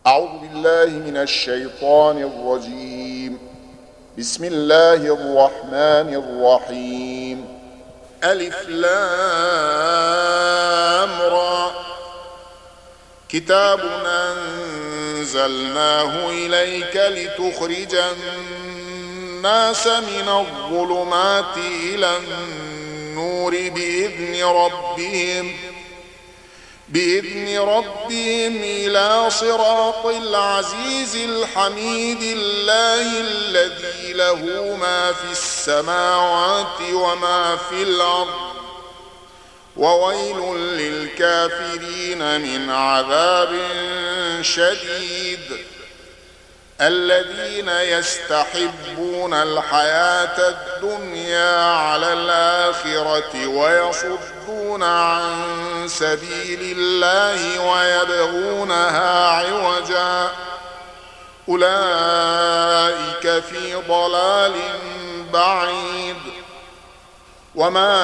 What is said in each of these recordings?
أعوذ بالله من الشيطان الرجيم. بسم الله الرحمن الرحيم. ألف لام را. كتاب أنزلناه إليك لتخرج الناس من الظلمات إلى النور بإذن ربهم إلى صراط العزيز الحميد. الله الذي له ما في السماوات وما في الأرض، وويل للكافرين من عذاب شديد. الذين يستحبون الحياة الدنيا على الآخرة ويصدون عن سبيل الله ويبغونها عوجا، أولئك في ضلال بعيد. وما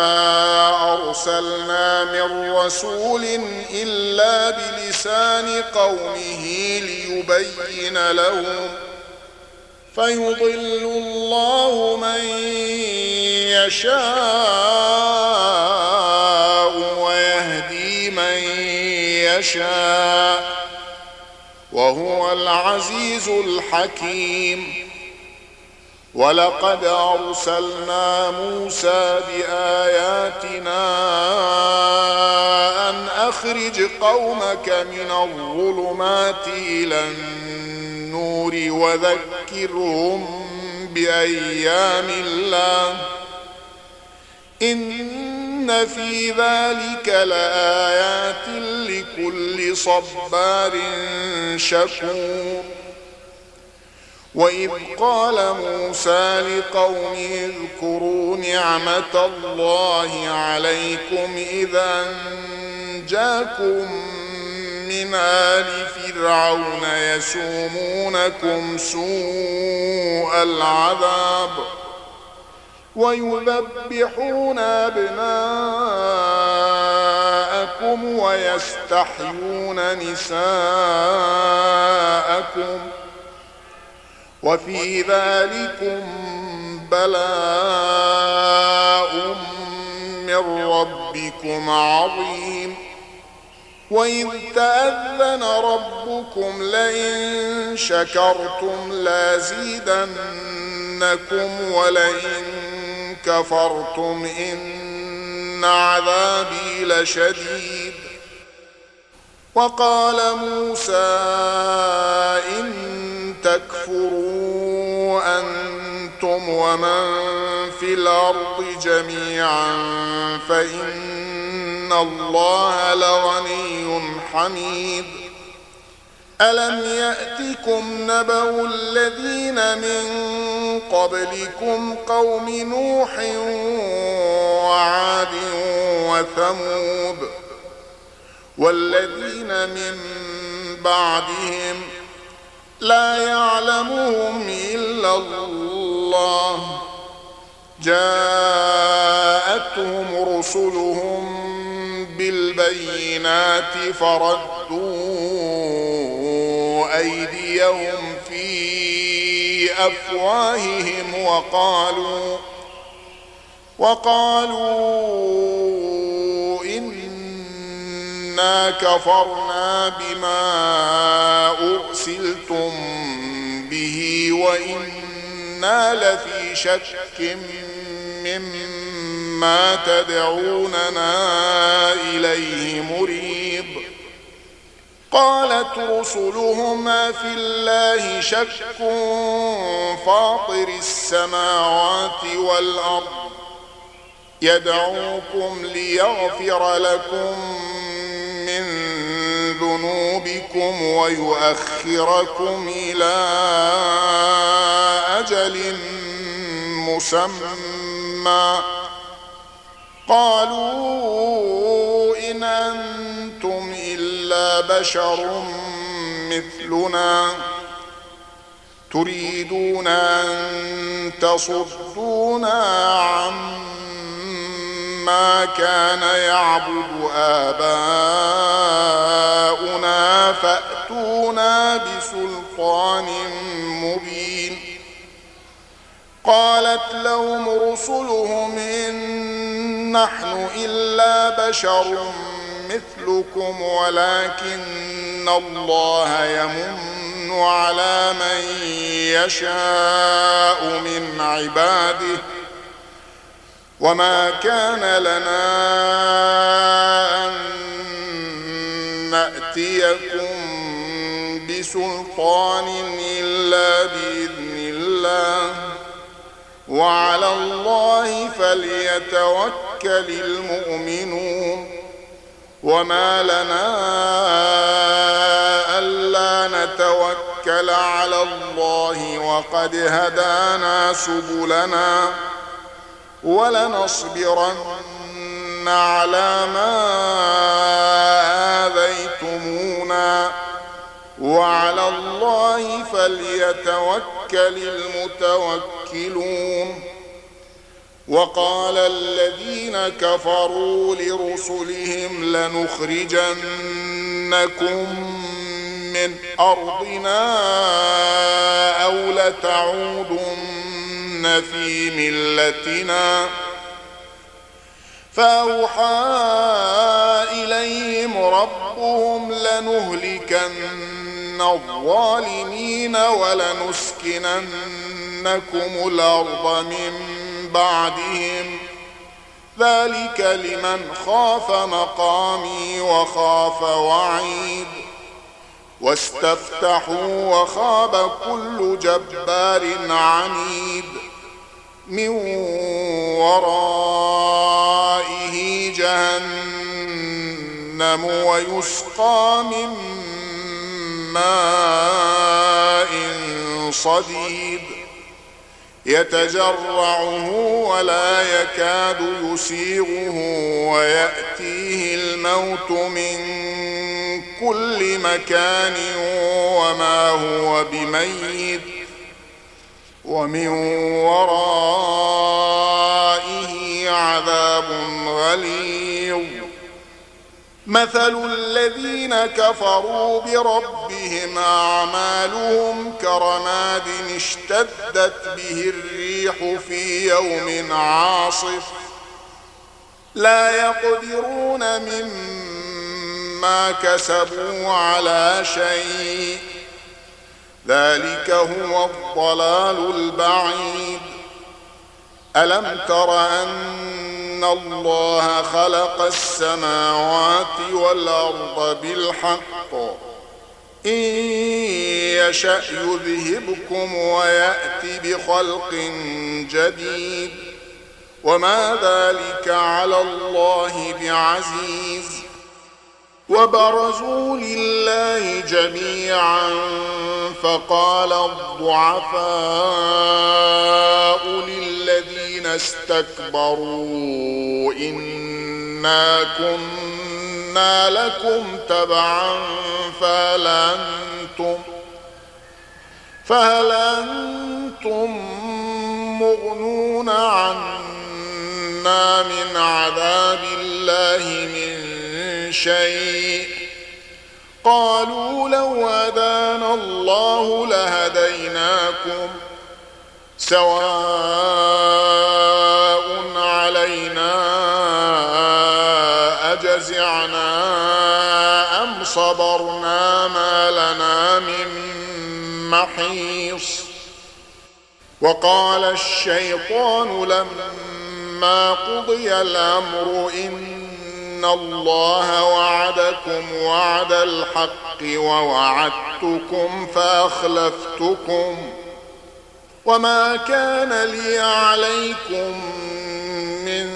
أرسلنا من رسول إلا بلسان قومه ليبين لهم، فيضل الله من يشاء ويهدي من يشاء، وهو العزيز الحكيم. ولقد أرسلنا موسى بآياتنا أن أخرج قومك من الظلمات إلى النور وذكرهم بأيام الله، إن في ذلك لآيات لكل صبار شكور. وإذ قال موسى لقومه اذكروا نعمة الله عليكم إذا أنجاكم من آل فرعون يسومونكم سوء العذاب ويذبحون أبناءكم ويستحيون نساءكم، وفي ذلكم بلاء من ربكم عظيم. وإذ تأذن ربكم لئن شكرتم لازيدنكم ولئن كفرتم إن عذابي لشديد. وقال موسى إن تكفروا أنتم ومن في الأرض جميعا فإن الله لغني حميد. ألم يأتكم نبأ الذين من قبلكم قوم نوح وعاد وثمود والذين من بعدهم لا يعلمهم إلا الله، جاءتهم رسلهم بالبينات فردوا أيديهم في أفواههم وقالوا إنا كفرنا بما أرسلتم به وإنا لفي شك مما تدعوننا إليه مريب. قالت رسلهم في الله شك فاطر السماوات والأرض يدعوكم ليغفر لكم من ذنوبكم ويؤخركم إلى أجل مسمى. قالوا إن أنتم إلا بشر مثلنا تريدون أن تصدونا عما كان يعبد آباؤنا فأتونا بسلطان مبين. قالت لهم رسلهم إن نحن إلا بشر مثلكم ولكن الله يمن على من يشاء من عباده وما كان لنا أن نأتيكم بسلطان إلا بإذن الله وعلى الله فليتوكل المؤمنون. وما لنا ألا نتوكل على الله وقد هدانا سبلنا ولنصبرن على ما آذيتمونا وعلى الله فليتوكل المتوكلون. وقال الذين كفروا لرسلهم لنخرجنكم من أرضنا أو لتعودن في ملتنا فأوحى إليهم ربهم لنهلكن الظالمين ولنسكننكم الأرض من بعدهم ذلك لمن خاف مقامي وخاف وعيد. واستفتحوا وخاب كل جبار عنيد من ورائه جهنم ويسقى من ماء صديد يتجرعه ولا يكاد يسيغه ويأتيه الموت من كل مكان وما هو بميت ومن ورائه عذاب غليظ. مثل الذين كفروا بربهم أعمالهم كرماد اشتدت به الريح في يوم عاصف لا يقدرون مما كسبوا على شيء ذلك هو الضلال البعيد. ألم تر أن الله خلق السماوات والأرض بالحق إن يشأ يذهبكم ويأتي بخلق جديد وما ذلك على الله بعزيز. وبرزوا لله جميعا فقال الضعفاء للذين استكبروا إنا كنا لكم تبعا فهل أنتم مغنون عنا من عذاب الله من شيء قالوا لو هدانا الله لهديناكم سواء علينا أجزعنا أم صبرنا ما لنا من محيص. وقال الشيطان لما قضي الأمر إن الله وعدكم وعد الحق ووعدتكم فأخلفتكم وما كان لي عليكم من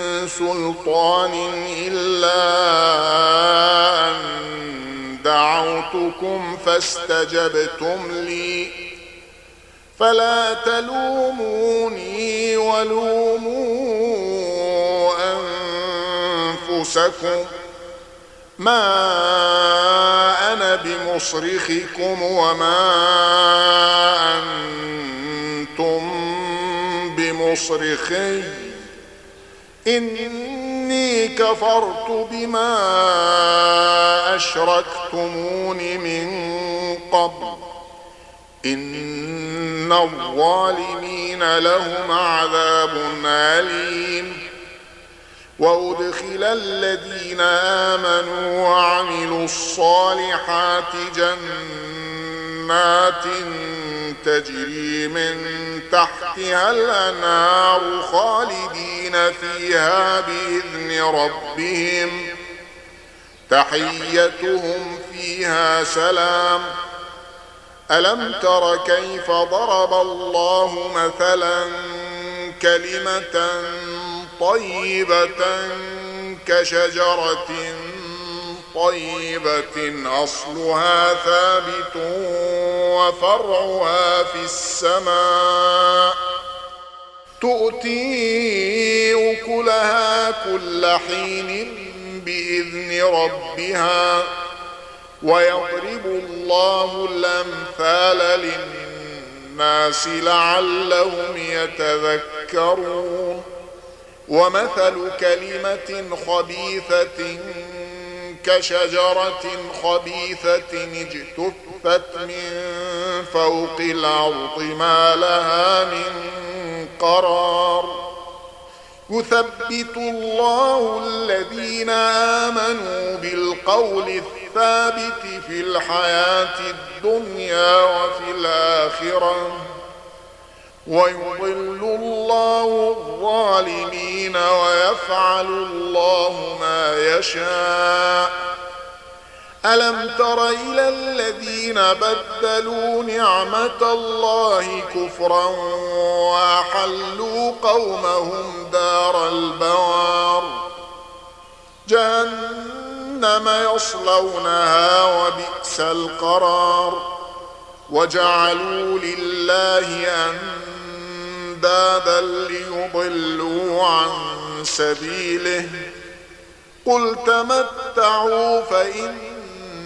سلطان إلا أن دعوتكم فاستجبتم لي فلا تلوموني ولوموا أنفسكم ما أنا بمصرخكم وما أنتم بمصرخي إني إني كفرت بما أشركتمون من قبل إن الظالمين لهم عذاب أليم. وأدخل الذين آمنوا وعملوا الصالحات جنات تجري من تحتها الأنهار خالدين فيها بإذن ربهم تحيتهم فيها سلام. ألم تر كيف ضرب الله مثلا كلمة طيبة كشجرة طيبة أصلها ثابت وفرعها في السماء تؤتي أكلها كل حين بإذن ربها ويضرب الله الأمثال للناس لعلهم يتذكرون. ومثل كلمة خبيثة كشجرة خبيثة اجتثت من فوق الأرض ما لها من قرار. يثبت الله الذين آمنوا بالقول الثابت في الحياة الدنيا وفي الآخرة ويضل الله الظالمين ويفعل الله ما يشاء. ألم تر إلى الذين بدلوا نعمة الله كفرا وأحلوا قومهم دار البوار جهنم يصلونها وبئس القرار. وجعلوا لله أندادا ليضلوا عن سبيله قل تمتعوا فإن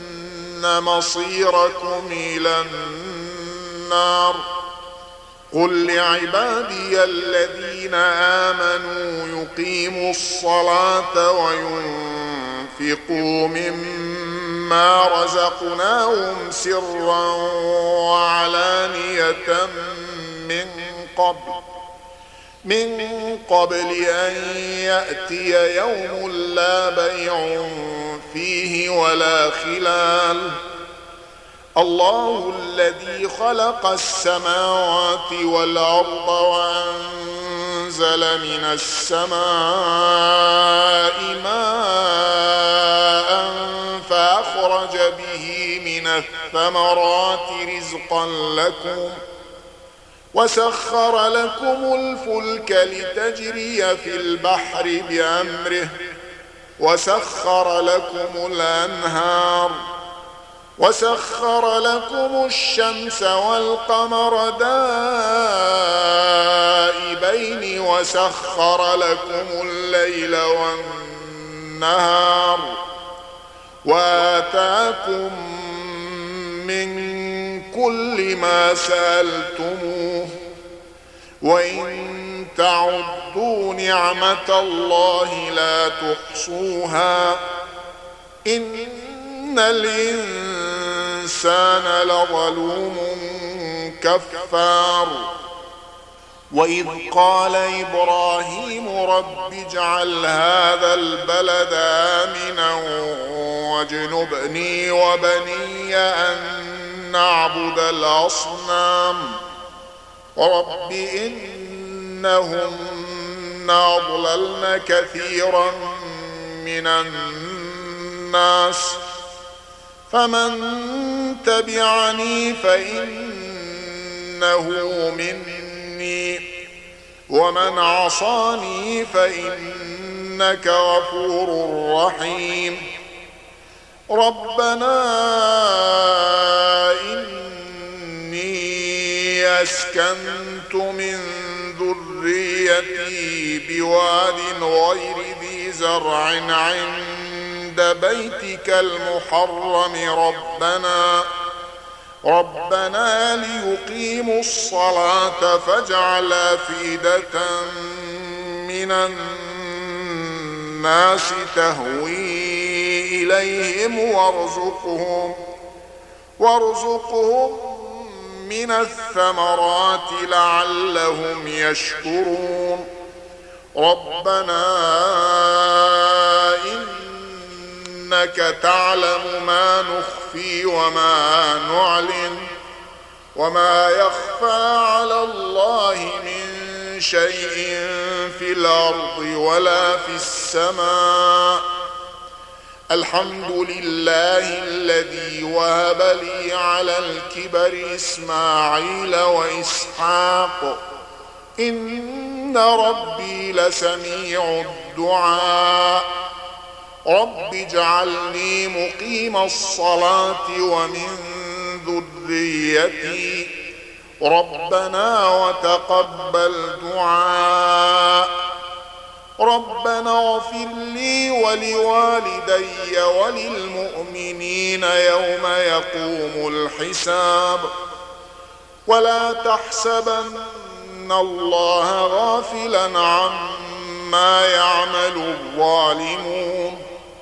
مصيركم إلى النار. قل لعبادي الذين آمنوا يقيموا الصلاة وينفقوا مما رزقناهم سرا وعلانية من قبل أن يأتي يوم لا بيع فيه ولا خلال. الله الذي خلق السماوات والأرض وأنزل من السماء ماء فأخرج به من الثمرات رزقا لكم وسخر لكم الفلك لتجري في البحر بأمره وسخر لكم الأنهار وسخر لكم الشمس والقمر دائبين وسخر لكم الليل والنهار وآتاكم من كل ما سألتموه وإن تعدوا نعمة الله لا تحصوها إن الإنسان لظلوم كفار. وإذ قال إبراهيم رب اجعل هذا البلد آمنا واجنبني وبني أن نعبد الأصنام رب إنهن أضللن كثيرا من الناس فمن تبعني فإنه مني ومن عصاني فإنك غفور رحيم. ربنا إني أسكنت من ذريتي بواد غير ذي زرع عند بيتك المحرم ربنا ليقيموا الصلاة فاجعل أفئدة من الناس تهوي إليهم وارزقهم من الثمرات لعلهم يشكرون ربنا إنك تعلم ما نخفي وما نعلن وما يخفى على الله من شيء في الأرض ولا في السماء الحمد لله الذي وهب لي على الكبر إسماعيل وإسحاق إن ربي لسميع الدعاء رب اجعلني مقيم الصلاة ومن ذريتي ربنا وتقبل دعاء ربنا اغفر لي ولوالدي وللمؤمنين يوم يقوم الحساب ولا تحسبن الله غافلا عما يعمل الظالمون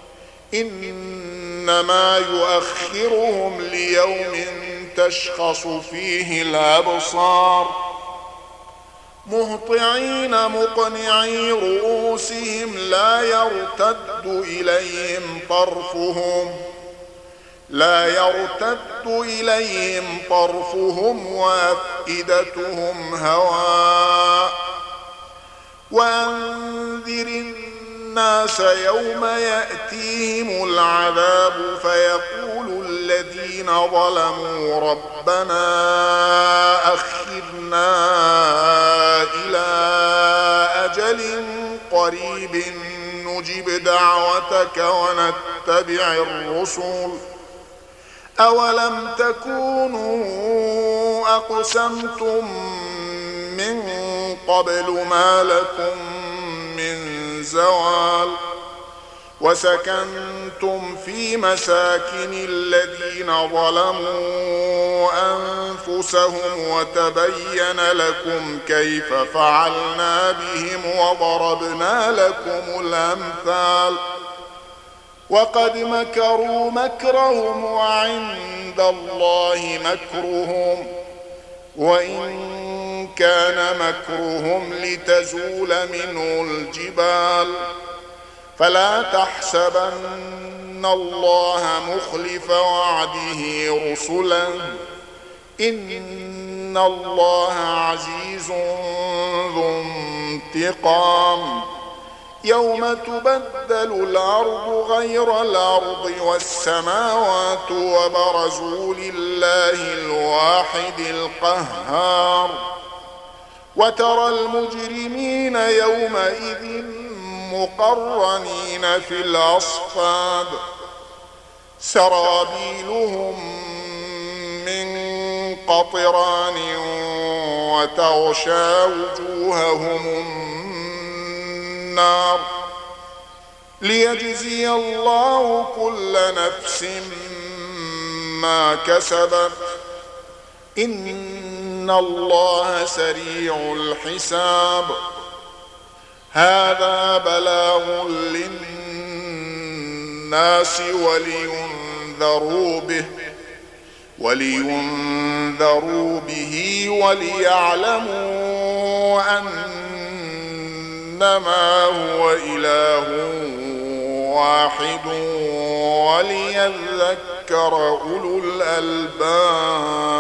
إنما يؤخرهم ليوم تشخص فيه الأبصار مهطعين مقنعي رؤوسهم لا يرتد إليهم طرفهم وأفئدتهم هواء وأنذر الناس يوم يأتيهم العذاب فيقول الذين ظلموا ربنا أخرنا إلى أجل قريب نجب دعوتك ونتبع الرسل أولم تكونوا أقسمتم من قبل ما لكم من زوال وسكنتم في مساكن الذين ظلموا أنفسهم وتبين لكم كيف فعلنا بهم وضربنا لكم الأمثال وقد مكروا مكرهم وعند الله مكرهم وإن كان مكرهم لتزول منه الجبال فلا تحسبن الله مخلف وعده رسلا إن الله عزيز ذو انتقام يوم تبدل الأرض غير الأرض والسماوات وبرزوا لله الواحد القهار وترى المجرمين يومئذ مقرنين في الأصفاد سرابيلهم من قطران وتغشى وجوههم النار ليجزي الله كل نفس ما كسبت إن الله سريع الحساب هذا بلاغ للناس ولينذروا به وليعلموا أنما هو إله واحد وليذكر أولو الألباب.